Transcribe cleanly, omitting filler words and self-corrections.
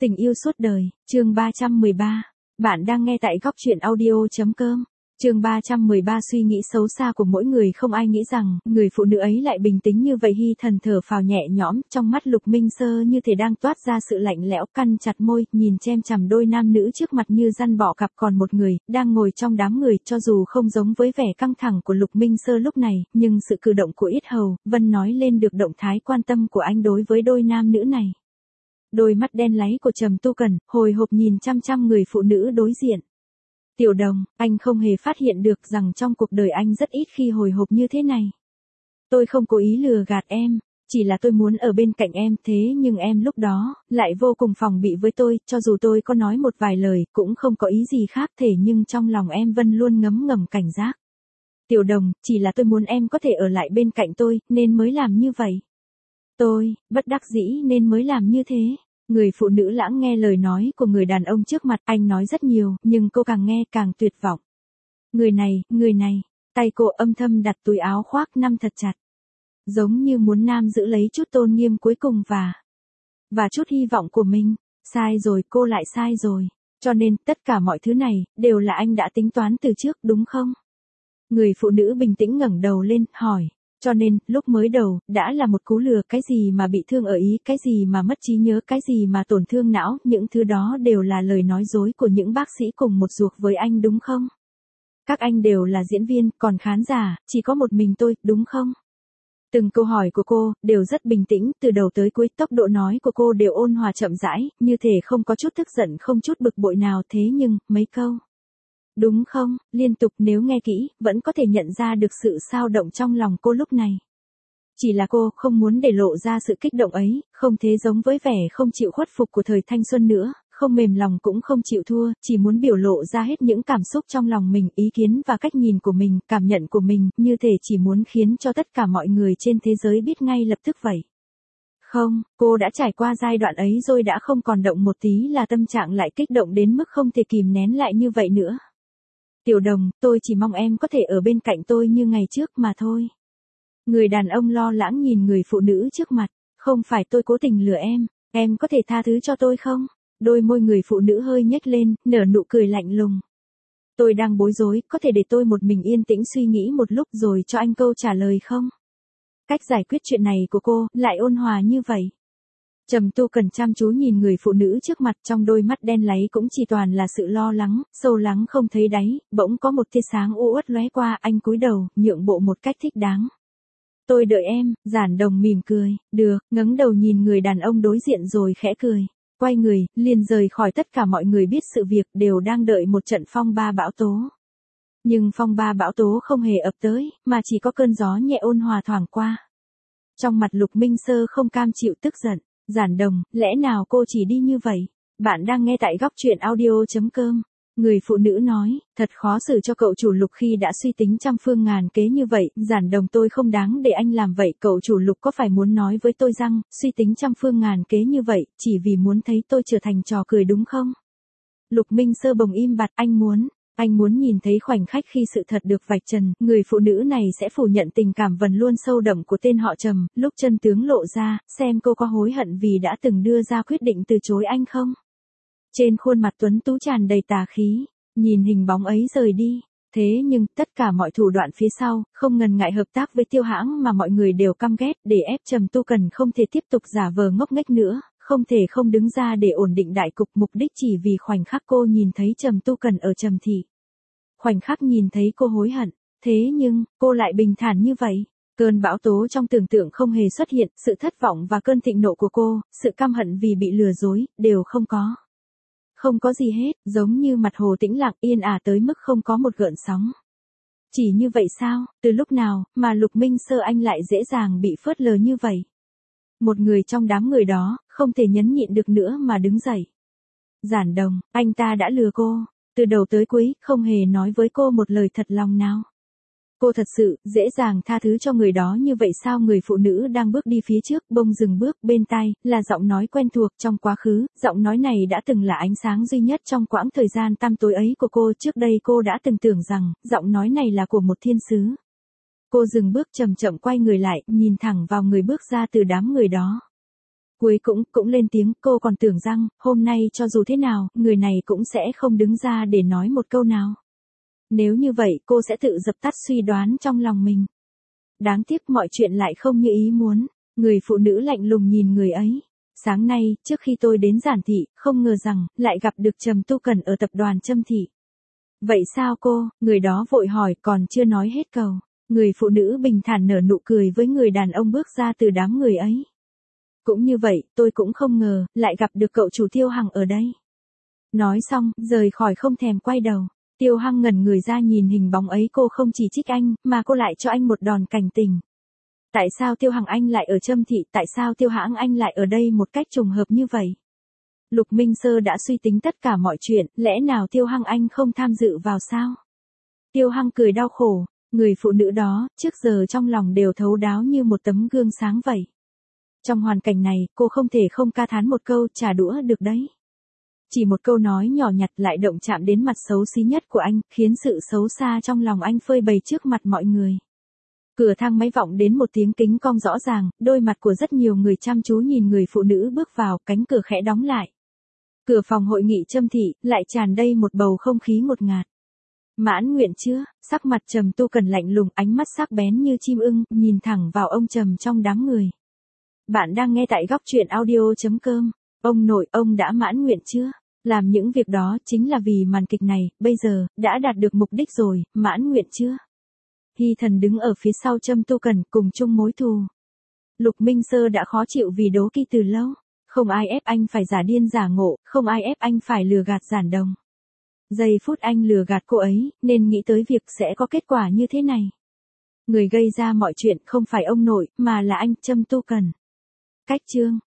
Tình yêu suốt đời, chương 313. Bạn đang nghe tại góc truyện audio.com. Chương 313 suy nghĩ xấu xa của mỗi người không ai nghĩ rằng, người phụ nữ ấy lại bình tĩnh như vậy. Hy Thần thở phào nhẹ nhõm, trong mắt Lục Minh Sơ như thể đang toát ra sự lạnh lẽo, căn chặt môi, nhìn chem chằm đôi nam nữ trước mặt như răn bỏ cặp. Còn một người, đang ngồi trong đám người, cho dù không giống với vẻ căng thẳng của Lục Minh Sơ lúc này, nhưng sự cử động của Yết Hầu, Vân nói lên được động thái quan tâm của anh đối với đôi nam nữ này. Đôi mắt đen láy của Trầm Tu Cần, hồi hộp nhìn chăm chăm người phụ nữ đối diện. Tiểu Đồng, anh không hề phát hiện được rằng trong cuộc đời anh rất ít khi hồi hộp như thế này. Tôi không cố ý lừa gạt em, chỉ là tôi muốn ở bên cạnh em, thế nhưng em lúc đó, lại vô cùng phòng bị với tôi, cho dù tôi có nói một vài lời, cũng không có ý gì khác thể nhưng trong lòng em Vân luôn ngấm ngầm cảnh giác. Tiểu Đồng, chỉ là tôi muốn em có thể ở lại bên cạnh tôi, nên mới làm như vậy. Tôi, bất đắc dĩ nên mới làm như thế. Người phụ nữ lãng nghe lời nói của người đàn ông trước mặt, anh nói rất nhiều, nhưng cô càng nghe càng tuyệt vọng. Người này, tay cô âm thầm đặt túi áo khoác nắm thật chặt. Giống như muốn nam giữ lấy chút tôn nghiêm cuối cùng và chút hy vọng của mình. Sai rồi, cô lại sai rồi. Cho nên, tất cả mọi thứ này, đều là anh đã tính toán từ trước, đúng không? Người phụ nữ bình tĩnh ngẩng đầu lên, hỏi. Cho nên, lúc mới đầu, đã là một cú lừa, cái gì mà bị thương ở ý, cái gì mà mất trí nhớ, cái gì mà tổn thương não, những thứ đó đều là lời nói dối của những bác sĩ cùng một ruột với anh đúng không? Các anh đều là diễn viên, còn khán giả, chỉ có một mình tôi, đúng không? Từng câu hỏi của cô, đều rất bình tĩnh, từ đầu tới cuối, tốc độ nói của cô đều ôn hòa chậm rãi, như thể không có chút tức giận, không chút bực bội nào. Thế nhưng, mấy câu đúng không, liên tục nếu nghe kỹ, vẫn có thể nhận ra được sự xao động trong lòng cô lúc này. Chỉ là cô không muốn để lộ ra sự kích động ấy, không thế giống với vẻ không chịu khuất phục của thời thanh xuân nữa, không mềm lòng cũng không chịu thua, chỉ muốn biểu lộ ra hết những cảm xúc trong lòng mình, ý kiến và cách nhìn của mình, cảm nhận của mình, như thể chỉ muốn khiến cho tất cả mọi người trên thế giới biết ngay lập tức vậy. Không, cô đã trải qua giai đoạn ấy rồi, đã không còn động một tí là tâm trạng lại kích động đến mức không thể kìm nén lại như vậy nữa. Tiểu Đồng, tôi chỉ mong em có thể ở bên cạnh tôi như ngày trước mà thôi. Người đàn ông lo lắng nhìn người phụ nữ trước mặt. Không phải tôi cố tình lừa em có thể tha thứ cho tôi không? Đôi môi người phụ nữ hơi nhếch lên, nở nụ cười lạnh lùng. Tôi đang bối rối, có thể để tôi một mình yên tĩnh suy nghĩ một lúc rồi cho anh câu trả lời không? Cách giải quyết chuyện này của cô, lại ôn hòa như vậy. Trầm Tu Cần chăm chú nhìn người phụ nữ trước mặt, trong đôi mắt đen láy cũng chỉ toàn là sự lo lắng, sâu lắng không thấy đáy, bỗng có một tia sáng u uất lóe qua, anh cúi đầu, nhượng bộ một cách thích đáng. Tôi đợi em, Giản Đồng mỉm cười, được, ngẩng đầu nhìn người đàn ông đối diện rồi khẽ cười. Quay người, liền rời khỏi. Tất cả mọi người biết sự việc, đều đang đợi một trận phong ba bão tố. Nhưng phong ba bão tố không hề ập tới, mà chỉ có cơn gió nhẹ ôn hòa thoảng qua. Trong mặt Lục Minh Sơ không cam chịu tức giận. Giản Đồng, lẽ nào cô chỉ đi như vậy? Bạn đang nghe tại góc truyện audio.com. Người phụ nữ nói, thật khó xử cho cậu chủ Lục khi đã suy tính trăm phương ngàn kế như vậy. Giản Đồng, tôi không đáng để anh làm vậy. Cậu chủ Lục có phải muốn nói với tôi rằng, suy tính trăm phương ngàn kế như vậy, chỉ vì muốn thấy tôi trở thành trò cười đúng không? Lục Minh Sơ bỗng im bặt, anh muốn nhìn thấy khoảnh khắc khi sự thật được vạch trần, người phụ nữ này sẽ phủ nhận tình cảm vần luôn sâu đậm của tên họ Trầm, lúc chân tướng lộ ra, xem cô có hối hận vì đã từng đưa ra quyết định từ chối anh không? Trên khuôn mặt tuấn tú tràn đầy tà khí, nhìn hình bóng ấy rời đi. Thế nhưng, tất cả mọi thủ đoạn phía sau, không ngần ngại hợp tác với Tiêu Hãng mà mọi người đều căm ghét, để ép Trầm Tu Cần không thể tiếp tục giả vờ ngốc nghếch nữa, không thể không đứng ra để ổn định đại cục, mục đích chỉ vì khoảnh khắc cô nhìn thấy Trầm Tu Cần ở Trầm thị. Khoảnh khắc nhìn thấy cô hối hận, thế nhưng, cô lại bình thản như vậy. Cơn bão tố trong tưởng tượng không hề xuất hiện, sự thất vọng và cơn thịnh nộ của cô, sự căm hận vì bị lừa dối, đều không có. Không có gì hết, giống như mặt hồ tĩnh lặng yên ả tới mức không có một gợn sóng. Chỉ như vậy sao, từ lúc nào, mà Lục Minh Sơ anh lại dễ dàng bị phớt lờ như vậy? Một người trong đám người đó, không thể nhẫn nhịn được nữa mà đứng dậy. Giản Đồng, anh ta đã lừa cô, từ đầu tới cuối, không hề nói với cô một lời thật lòng nào. Cô thật sự, dễ dàng tha thứ cho người đó như vậy sao? Người phụ nữ đang bước đi phía trước, bỗng dừng bước, bên tai, là giọng nói quen thuộc trong quá khứ, giọng nói này đã từng là ánh sáng duy nhất trong quãng thời gian tăm tối ấy của cô, trước đây cô đã từng tưởng rằng, giọng nói này là của một thiên sứ. Cô dừng bước chậm chậm quay người lại, nhìn thẳng vào người bước ra từ đám người đó. Cuối cũng lên tiếng, cô còn tưởng rằng, hôm nay cho dù thế nào, người này cũng sẽ không đứng ra để nói một câu nào. Nếu như vậy, cô sẽ tự dập tắt suy đoán trong lòng mình. Đáng tiếc mọi chuyện lại không như ý muốn. Người phụ nữ lạnh lùng nhìn người ấy. Sáng nay, trước khi tôi đến Giản thị, không ngờ rằng, lại gặp được Trầm Tu Cần ở tập đoàn Trâm thị. Vậy sao cô? Người đó vội hỏi, còn chưa nói hết câu. Người phụ nữ bình thản nở nụ cười với người đàn ông bước ra từ đám người ấy. Cũng như vậy, tôi cũng không ngờ, lại gặp được cậu chủ Tiêu Hằng ở đây. Nói xong, rời khỏi không thèm quay đầu. Tiêu Hằng ngẩn người ra nhìn hình bóng ấy, cô không chỉ trích anh, mà cô lại cho anh một đòn cảnh tình. Tại sao Tiêu Hằng anh lại ở Trâm thị, tại sao Tiêu Hãng anh lại ở đây một cách trùng hợp như vậy? Lục Minh Sơ đã suy tính tất cả mọi chuyện, lẽ nào Tiêu Hằng anh không tham dự vào sao? Tiêu Hằng cười đau khổ, người phụ nữ đó, trước giờ trong lòng đều thấu đáo như một tấm gương sáng vậy. Trong hoàn cảnh này, cô không thể không ca thán một câu, trả đũa được đấy. Chỉ một câu nói nhỏ nhặt lại động chạm đến mặt xấu xí nhất của anh, khiến sự xấu xa trong lòng anh phơi bày trước mặt mọi người. Cửa thang máy vọng đến một tiếng kính cong rõ ràng, đôi mặt của rất nhiều người chăm chú nhìn người phụ nữ bước vào, cánh cửa khẽ đóng lại. Cửa phòng hội nghị Trâm thị, lại tràn đầy một bầu không khí ngột ngạt. Mãn nguyện chưa? Sắc mặt Trầm Tu Cần lạnh lùng, ánh mắt sắc bén như chim ưng, nhìn thẳng vào ông Trầm trong đám người. Bạn đang nghe tại góc truyện audio.com. Ông nội, ông đã mãn nguyện chưa? Làm những việc đó chính là vì màn kịch này, bây giờ, đã đạt được mục đích rồi, mãn nguyện chưa? Hy Thần đứng ở phía sau Trâm Tu Cần, cùng chung mối thù. Lục Minh Sơ đã khó chịu vì đố kỵ từ lâu. Không ai ép anh phải giả điên giả ngộ, không ai ép anh phải lừa gạt giản đồng. Giây phút anh lừa gạt cô ấy, nên nghĩ tới việc sẽ có kết quả như thế này. Người gây ra mọi chuyện không phải ông nội, mà là anh, Trâm Tu Cần. Cách chương